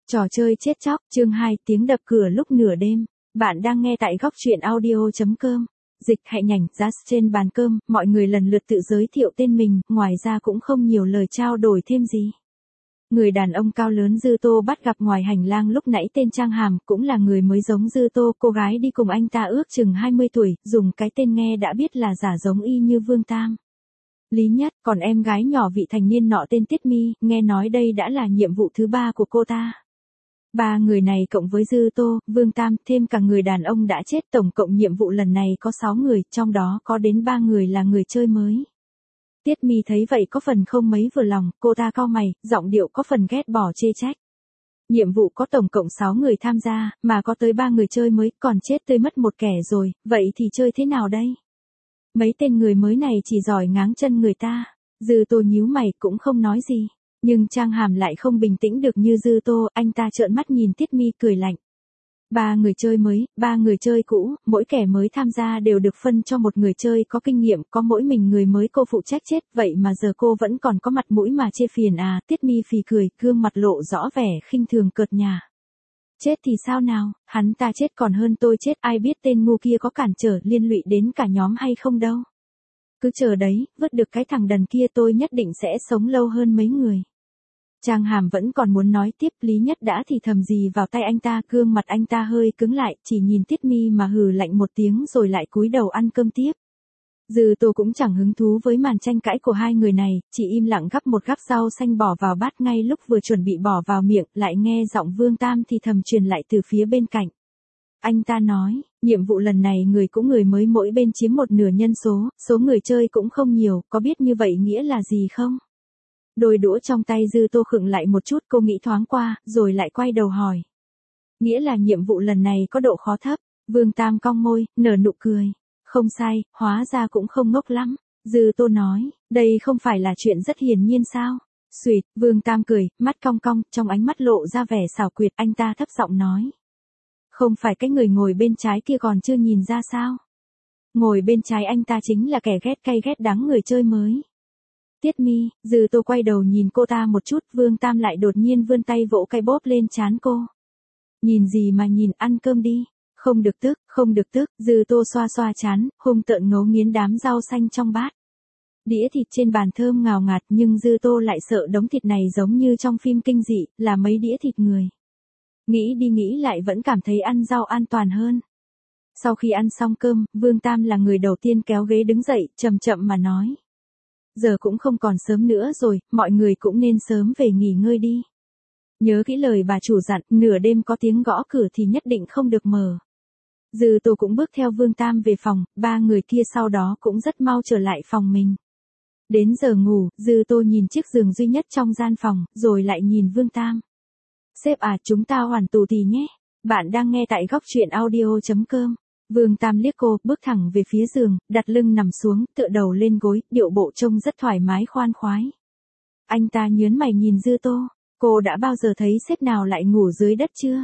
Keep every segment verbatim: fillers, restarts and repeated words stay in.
Trò chơi chết chóc, chương hai, tiếng đập cửa lúc nửa đêm. Bạn đang nghe tại góc truyện audio chấm com. Dịch hạnh nhảnh, giá trên bàn cơm, mọi người lần lượt tự giới thiệu tên mình, ngoài ra cũng không nhiều lời trao đổi thêm gì. Người đàn ông cao lớn Dư Tô bắt gặp ngoài hành lang lúc nãy tên Trang Hàm, cũng là người mới giống Dư Tô, cô gái đi cùng anh ta ước chừng hai mươi tuổi, dùng cái tên nghe đã biết là giả giống y như Vương Tam. Lý Nhất, còn em gái nhỏ vị thành niên nọ tên Tiết Mi, nghe nói đây đã là nhiệm vụ thứ ba của cô ta. Ba người này cộng với Dư Tô, Vương Tam, thêm cả người đàn ông đã chết, tổng cộng nhiệm vụ lần này có sáu người, trong đó có đến ba người là người chơi mới. Tiết Mi thấy vậy có phần không mấy vừa lòng, cô ta cau mày, giọng điệu có phần ghét bỏ chê trách. Nhiệm vụ có tổng cộng sáu người tham gia, mà có tới ba người chơi mới, còn chết tươi mất một kẻ rồi, vậy thì chơi thế nào đây? Mấy tên người mới này chỉ giỏi ngáng chân người ta. Dư Tô nhíu mày cũng không nói gì. Nhưng Trang Hàm lại không bình tĩnh được như Dư Tô, anh ta trợn mắt nhìn Tiết Mi cười lạnh. Ba người chơi mới, ba người chơi cũ, mỗi kẻ mới tham gia đều được phân cho một người chơi có kinh nghiệm, có mỗi mình người mới cô phụ trách chết, vậy mà giờ cô vẫn còn có mặt mũi mà chê phiền à? Tiết Mi phì cười, gương mặt lộ rõ vẻ khinh thường cợt nhả. Chết thì sao nào, hắn ta chết còn hơn tôi chết, ai biết tên ngu kia có cản trở liên lụy đến cả nhóm hay không đâu. Cứ chờ đấy, vứt được cái thằng đần kia tôi nhất định sẽ sống lâu hơn mấy người. Trang Hàm vẫn còn muốn nói tiếp, Lý Nhất đã thì thầm gì vào tay anh ta, gương mặt anh ta hơi cứng lại, chỉ nhìn Tiết Mi mà hừ lạnh một tiếng rồi lại cúi đầu ăn cơm tiếp. Dư Tô cũng chẳng hứng thú với màn tranh cãi của hai người này, chỉ im lặng gắp một gắp rau xanh bỏ vào bát, ngay lúc vừa chuẩn bị bỏ vào miệng, lại nghe giọng Vương Tam thì thầm truyền lại từ phía bên cạnh. Anh ta nói, nhiệm vụ lần này người cũng người mới mỗi bên chiếm một nửa nhân số, số người chơi cũng không nhiều, có biết như vậy nghĩa là gì không? Đôi đũa trong tay Dư Tô khựng lại một chút, cô nghĩ thoáng qua, rồi lại quay đầu hỏi. Nghĩa là nhiệm vụ lần này có độ khó thấp. Vương Tam cong môi, nở nụ cười. Không sai, hóa ra cũng không ngốc lắm. Dư Tô nói, đây không phải là chuyện rất hiển nhiên sao? Xuyệt, Vương Tam cười, mắt cong cong, trong ánh mắt lộ ra vẻ xảo quyệt, anh ta thấp giọng nói. Không phải cái người ngồi bên trái kia còn chưa nhìn ra sao? Ngồi bên trái anh ta chính là kẻ ghét cay ghét đắng người chơi mới. Tiết Mi, Dư Tô quay đầu nhìn cô ta một chút, Vương Tam lại đột nhiên vươn tay vỗ cái bóp lên trán cô. Nhìn gì mà nhìn, ăn cơm đi. Không được tức, không được tức, Dư Tô xoa xoa trán, hung tợn ngấu nghiến đám rau xanh trong bát. Đĩa thịt trên bàn thơm ngào ngạt, nhưng Dư Tô lại sợ đống thịt này giống như trong phim kinh dị, là mấy đĩa thịt người. Nghĩ đi nghĩ lại vẫn cảm thấy ăn rau an toàn hơn. Sau khi ăn xong cơm, Vương Tam là người đầu tiên kéo ghế đứng dậy, chậm chậm mà nói. Giờ cũng không còn sớm nữa rồi, mọi người cũng nên sớm về nghỉ ngơi đi. Nhớ kỹ lời bà chủ dặn, nửa đêm có tiếng gõ cửa thì nhất định không được mở. Dư Tô cũng bước theo Vương Tam về phòng, ba người kia sau đó cũng rất mau trở lại phòng mình. Đến giờ ngủ, Dư Tô nhìn chiếc giường duy nhất trong gian phòng, rồi lại nhìn Vương Tam. Sếp à, chúng ta hoàn tù tì nhé. Bạn đang nghe tại góc truyện audio chấm com. Vương Tam liếc cô, bước thẳng về phía giường, đặt lưng nằm xuống, tựa đầu lên gối, điệu bộ trông rất thoải mái khoan khoái. Anh ta nhớn mày nhìn Dư Tô, cô đã bao giờ thấy sếp nào lại ngủ dưới đất chưa?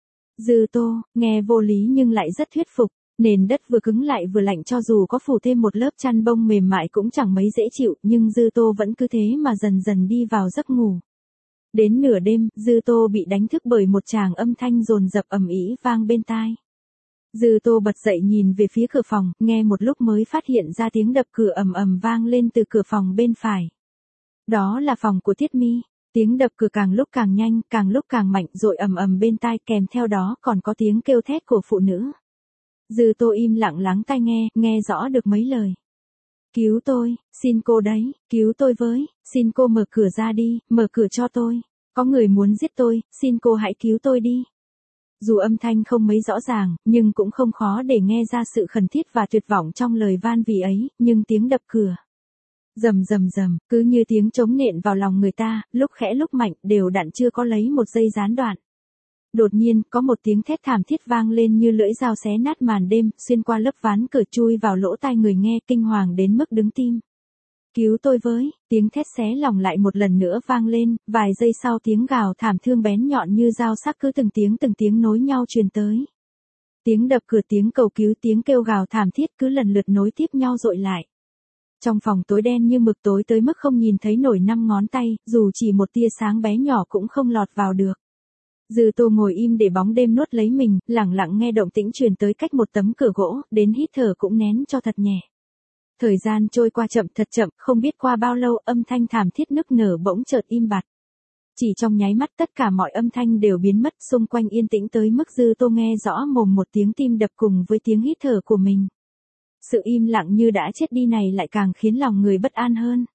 Dư Tô, nghe vô lý nhưng lại rất thuyết phục, nền đất vừa cứng lại vừa lạnh, cho dù có phủ thêm một lớp chăn bông mềm mại cũng chẳng mấy dễ chịu, nhưng Dư Tô vẫn cứ thế mà dần dần đi vào giấc ngủ. Đến nửa đêm, Dư Tô bị đánh thức bởi một tràng âm thanh dồn dập ầm ĩ vang bên tai. Dư Tô bật dậy nhìn về phía cửa phòng, nghe một lúc mới phát hiện ra tiếng đập cửa ầm ầm vang lên từ cửa phòng bên phải. Đó là phòng của Tiết Mi, tiếng đập cửa càng lúc càng nhanh, càng lúc càng mạnh, rồi ầm ầm bên tai, kèm theo đó còn có tiếng kêu thét của phụ nữ. Dư Tô im lặng lắng tai nghe, nghe rõ được mấy lời. Cứu tôi, xin cô đấy, cứu tôi với, xin cô mở cửa ra đi, mở cửa cho tôi, có người muốn giết tôi, xin cô hãy cứu tôi đi. Dù âm thanh không mấy rõ ràng, nhưng cũng không khó để nghe ra sự khẩn thiết và tuyệt vọng trong lời van vì ấy, nhưng tiếng đập cửa. Rầm rầm rầm, cứ như tiếng trống nện vào lòng người ta, lúc khẽ lúc mạnh, đều đặn chưa có lấy một giây gián đoạn. Đột nhiên, có một tiếng thét thảm thiết vang lên như lưỡi dao xé nát màn đêm, xuyên qua lớp ván cửa chui vào lỗ tai người nghe, kinh hoàng đến mức đứng tim. Cứu tôi với, tiếng thét xé lòng lại một lần nữa vang lên, vài giây sau tiếng gào thảm thương bén nhọn như dao sắc cứ từng tiếng từng tiếng nối nhau truyền tới. Tiếng đập cửa, tiếng cầu cứu, tiếng kêu gào thảm thiết cứ lần lượt nối tiếp nhau dội lại. Trong phòng tối đen như mực, tối tới mức không nhìn thấy nổi năm ngón tay, dù chỉ một tia sáng bé nhỏ cũng không lọt vào được. Dư Tô ngồi im để bóng đêm nuốt lấy mình, lặng lặng nghe động tĩnh truyền tới cách một tấm cửa gỗ, đến hít thở cũng nén cho thật nhẹ. Thời gian trôi qua chậm thật chậm, không biết qua bao lâu âm thanh thảm thiết nức nở bỗng chợt im bặt. Chỉ trong nháy mắt tất cả mọi âm thanh đều biến mất, xung quanh yên tĩnh tới mức Dư Tô nghe rõ mồm một tiếng tim đập cùng với tiếng hít thở của mình. Sự im lặng như đã chết đi này lại càng khiến lòng người bất an hơn.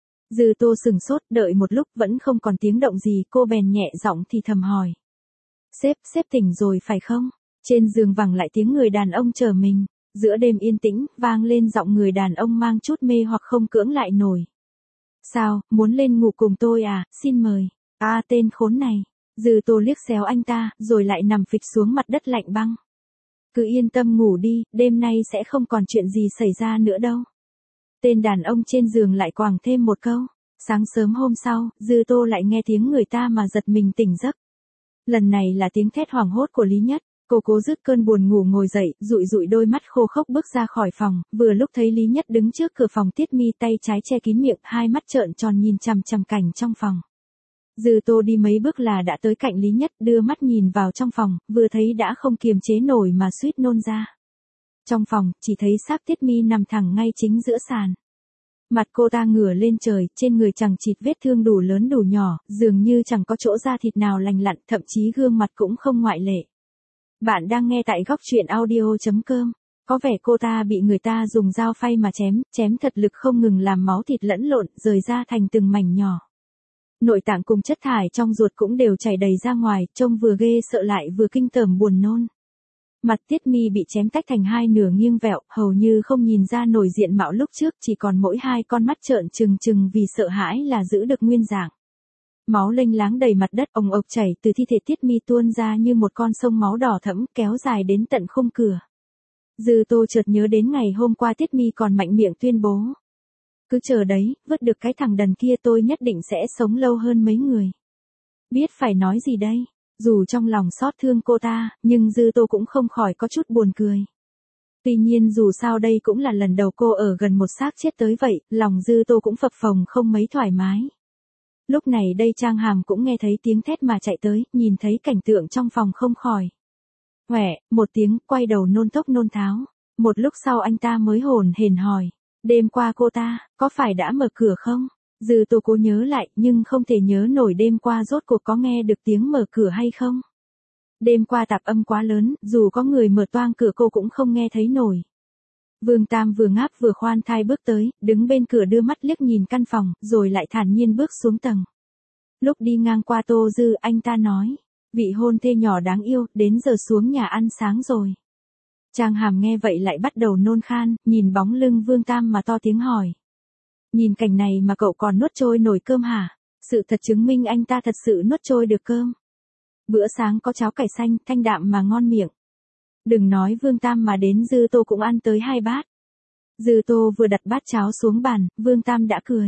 Dư Tô sừng sốt, đợi một lúc vẫn không còn tiếng động gì, cô bèn nhẹ giọng thì thầm hỏi. Sếp, sếp tỉnh rồi phải không? Trên giường vẳng lại tiếng người đàn ông chờ mình. Giữa đêm yên tĩnh, vang lên giọng người đàn ông mang chút mê hoặc không cưỡng lại nổi. Sao, muốn lên ngủ cùng tôi à, xin mời. À tên khốn này. Dư Tô liếc xéo anh ta, rồi lại nằm phịch xuống mặt đất lạnh băng. Cứ yên tâm ngủ đi, đêm nay sẽ không còn chuyện gì xảy ra nữa đâu. Tên đàn ông trên giường lại quàng thêm một câu. Sáng sớm hôm sau, Dư Tô lại nghe tiếng người ta mà giật mình tỉnh giấc. Lần này là tiếng thét hoảng hốt của Lý Nhất. Cô cố dứt cơn buồn ngủ ngồi dậy, dụi dụi đôi mắt khô khốc bước ra khỏi phòng, vừa lúc thấy Lý Nhất đứng trước cửa phòng Tiết Mi tay trái che kín miệng, hai mắt trợn tròn nhìn chằm chằm cảnh trong phòng. Dư Tô đi mấy bước là đã tới cạnh Lý Nhất, đưa mắt nhìn vào trong phòng, vừa thấy đã không kiềm chế nổi mà suýt nôn ra. Trong phòng, chỉ thấy xác Tiết Mi nằm thẳng ngay chính giữa sàn. Mặt cô ta ngửa lên trời, trên người chẳng chịt vết thương đủ lớn đủ nhỏ, dường như chẳng có chỗ da thịt nào lành lặn, thậm chí gương mặt cũng không ngoại lệ. Bạn đang nghe tại góc truyện audio chấm com. Có vẻ cô ta bị người ta dùng dao phay mà chém, chém thật lực không ngừng làm máu thịt lẫn lộn, rời ra thành từng mảnh nhỏ. Nội tạng cùng chất thải trong ruột cũng đều chảy đầy ra ngoài, trông vừa ghê sợ lại vừa kinh tởm buồn nôn. Mặt Tiết Mi bị chém tách thành hai nửa nghiêng vẹo, hầu như không nhìn ra nổi diện mạo lúc trước, chỉ còn mỗi hai con mắt trợn trừng trừng vì sợ hãi là giữ được nguyên dạng. Máu lênh láng đầy mặt đất, ồng ộc chảy từ thi thể Tiết Mi tuôn ra như một con sông máu đỏ thẫm, kéo dài đến tận khung cửa. Dư Tô chợt nhớ đến ngày hôm qua Tiết Mi còn mạnh miệng tuyên bố. Cứ chờ đấy, vứt được cái thằng đần kia tôi nhất định sẽ sống lâu hơn mấy người. Biết phải nói gì đây? Dù trong lòng xót thương cô ta, nhưng Dư Tô cũng không khỏi có chút buồn cười. Tuy nhiên dù sao đây cũng là lần đầu cô ở gần một xác chết tới vậy, lòng Dư Tô cũng phập phồng không mấy thoải mái. Lúc này đây Trang Hàm cũng nghe thấy tiếng thét mà chạy tới, nhìn thấy cảnh tượng trong phòng không khỏi. Hoẹ, một tiếng, quay đầu nôn thốc nôn tháo. Một lúc sau anh ta mới hồn hển hỏi. Đêm qua cô ta, có phải đã mở cửa không? Dư Tô cố nhớ lại, nhưng không thể nhớ nổi đêm qua rốt cuộc có nghe được tiếng mở cửa hay không. Đêm qua tạp âm quá lớn, dù có người mở toang cửa cô cũng không nghe thấy nổi. Vương Tam vừa ngáp vừa khoan thai bước tới, đứng bên cửa đưa mắt liếc nhìn căn phòng, rồi lại thản nhiên bước xuống tầng. Lúc đi ngang qua Tô Dư, anh ta nói, vị hôn thê nhỏ đáng yêu, đến giờ xuống nhà ăn sáng rồi. Trang Hàm nghe vậy lại bắt đầu nôn khan, nhìn bóng lưng Vương Tam mà to tiếng hỏi. Nhìn cảnh này mà cậu còn nuốt trôi nồi cơm hả? Sự thật chứng minh anh ta thật sự nuốt trôi được cơm. Bữa sáng có cháo cải xanh, thanh đạm mà ngon miệng. Đừng nói Vương Tam mà đến Dư Tô cũng ăn tới hai bát. Dư Tô vừa đặt bát cháo xuống bàn, Vương Tam đã cười.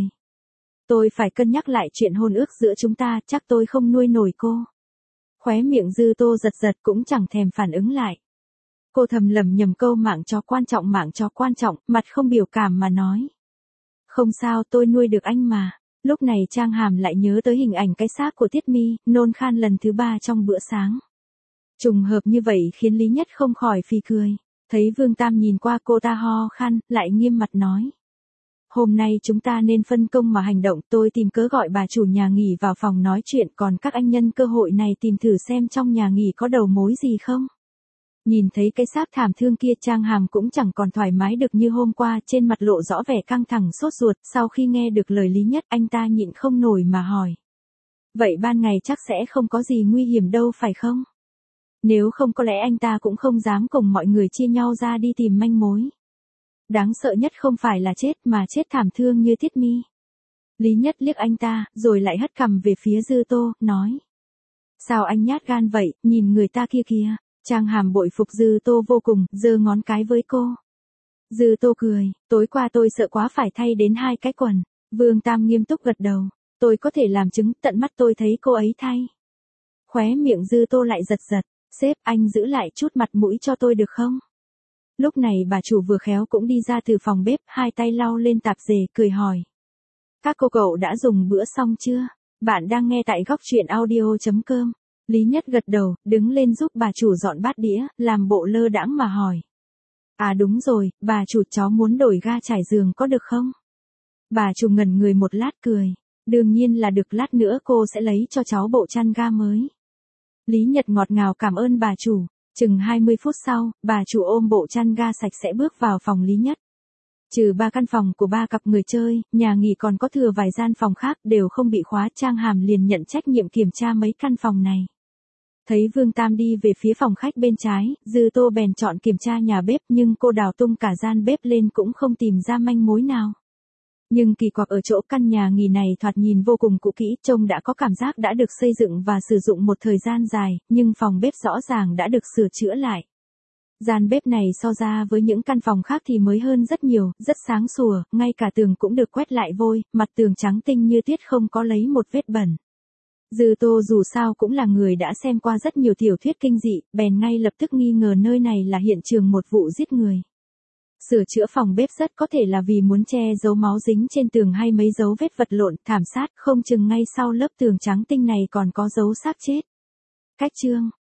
Tôi phải cân nhắc lại chuyện hôn ước giữa chúng ta, chắc tôi không nuôi nổi cô. Khóe miệng Dư Tô giật giật cũng chẳng thèm phản ứng lại. Cô thầm lầm nhầm câu mạng chó quan trọng mạng chó quan trọng, mặt không biểu cảm mà nói. Không sao, tôi nuôi được anh mà. Lúc này Trang Hàm lại nhớ tới hình ảnh cái xác của Tiết Mi, nôn khan lần thứ ba trong bữa sáng. Trùng hợp như vậy khiến Lý Nhất không khỏi phì cười. Thấy Vương Tam nhìn qua cô ta ho khan, lại nghiêm mặt nói. Hôm nay chúng ta nên phân công mà hành động, tôi tìm cớ gọi bà chủ nhà nghỉ vào phòng nói chuyện, còn các anh nhân cơ hội này tìm thử xem trong nhà nghỉ có đầu mối gì không. Nhìn thấy cái xác thảm thương kia, Trang Hàm cũng chẳng còn thoải mái được như hôm qua, trên mặt lộ rõ vẻ căng thẳng sốt ruột, sau khi nghe được lời Lý Nhất anh ta nhịn không nổi mà hỏi. Vậy ban ngày chắc sẽ không có gì nguy hiểm đâu phải không? Nếu không có lẽ anh ta cũng không dám cùng mọi người chia nhau ra đi tìm manh mối. Đáng sợ nhất không phải là chết mà chết thảm thương như Tiết Mi. Lý Nhất liếc anh ta, rồi lại hất cằm về phía Dư Tô, nói. Sao anh nhát gan vậy, nhìn người ta kia kìa. Trang Hàm bội phục Dư Tô vô cùng, giơ ngón cái với cô. Dư Tô cười, tối qua tôi sợ quá phải thay đến hai cái quần. Vương Tam nghiêm túc gật đầu, tôi có thể làm chứng, tận mắt tôi thấy cô ấy thay. Khóe miệng Dư Tô lại giật giật, sếp anh giữ lại chút mặt mũi cho tôi được không? Lúc này bà chủ vừa khéo cũng đi ra từ phòng bếp, hai tay lau lên tạp dề, cười hỏi. Các cô cậu đã dùng bữa xong chưa? Bạn đang nghe tại góc truyện audio chấm com. Lý Nhất gật đầu, đứng lên giúp bà chủ dọn bát đĩa, làm bộ lơ đãng mà hỏi. À đúng rồi, bà chủ cháu muốn đổi ga trải giường có được không? Bà chủ ngẩn người một lát cười. Đương nhiên là được, lát nữa cô sẽ lấy cho cháu bộ chăn ga mới. Lý Nhật ngọt ngào cảm ơn bà chủ. Chừng hai mươi phút sau, bà chủ ôm bộ chăn ga sạch sẽ bước vào phòng Lý Nhất. Trừ ba căn phòng của ba cặp người chơi, nhà nghỉ còn có thừa vài gian phòng khác đều không bị khóa. Trang Hàm liền nhận trách nhiệm kiểm tra mấy căn phòng này. Thấy Vương Tam đi về phía phòng khách bên trái, Dư Tô bèn chọn kiểm tra nhà bếp, nhưng cô đào tung cả gian bếp lên cũng không tìm ra manh mối nào. Nhưng kỳ quặc ở chỗ căn nhà nghỉ này thoạt nhìn vô cùng cũ kỹ, trông đã có cảm giác đã được xây dựng và sử dụng một thời gian dài, nhưng phòng bếp rõ ràng đã được sửa chữa lại. Gian bếp này so ra với những căn phòng khác thì mới hơn rất nhiều, rất sáng sủa, ngay cả tường cũng được quét lại vôi, mặt tường trắng tinh như tuyết không có lấy một vết bẩn. Dư Tô dù sao cũng là người đã xem qua rất nhiều tiểu thuyết kinh dị, bèn ngay lập tức nghi ngờ nơi này là hiện trường một vụ giết người. Sửa chữa phòng bếp rất có thể là vì muốn che giấu máu dính trên tường hay mấy dấu vết vật lộn, thảm sát, không chừng ngay sau lớp tường trắng tinh này còn có dấu xác chết. Cách chương